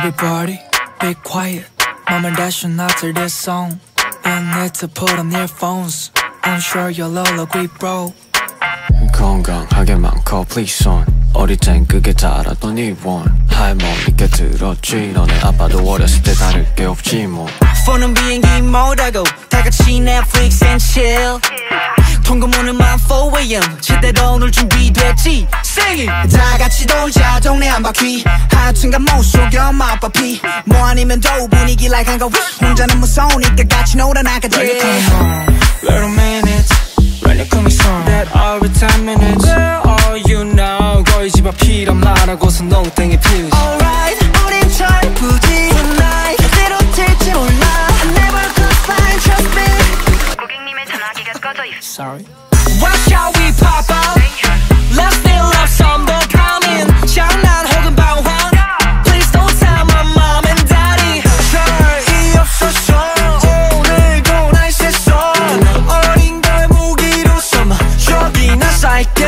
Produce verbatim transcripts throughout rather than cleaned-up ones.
Everybody, be quiet. Mom and dad should not hear this song. You need to put on earphones. I'm sure you'll all agree, bro. 건강하게 많고 please on. 어릴 땐 그게 다라던 이원. 할머니께 들었지. 너네 아빠도 어렸을 때 다를 게 없지 뭐. 폰은 비행기 모드고 다같이 Netflix and chill. 통금오는만 four a.m. 제대로 놀 준비됐지. Sing it. 다같이 돌자 동네 한 바퀴. 하여튼간 못 속여 엄마 아빠 피. 뭐 아니면 더 분위기 like 한가 혼자는 무서우니까 같이 놀아나가지. When you coming home, little minutes. When you coming soon, that every ten minutes. All you know, 거의 집 앞 필요 말하고서 농땡이 피우지. Alright, 우린 철부지. Tonight, 어디로 튈지 몰라. I never could find, trust me. 고객님의 전화기가 꺼져 있어. Sorry. Why shall we pop out? Let's still love some 더 coming. 장난 혹은 방황. Please don't tell my mom and daddy. 별이 없었어. 오늘도 날 셌어. 어린 걸 무기로 삼아 저기나 살게.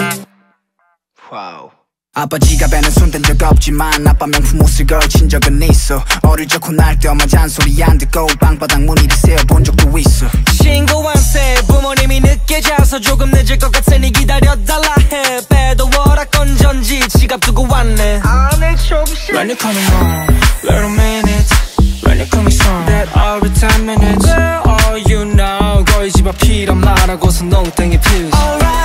와우. 아빠 지갑에는 손댄 적 없지만 아빠 명품 옷을 걸친 적은 있어. 어릴 적 혼날 때만 잔소리 안 듣고 방바닥 무늬를 세어본 적도 있어. 신고한 새 부모님이 늦게 자서 조금 늦을 것 같으니 기다려달라 해. 빼도 워락 건전지 지갑 두고 왔네. 안에 조금씩. When you coming home, little minutes. When you coming soon, that every ten minutes. All you know, 거의 집 앞 필요 말하고서 농땡이 피우지. Alright.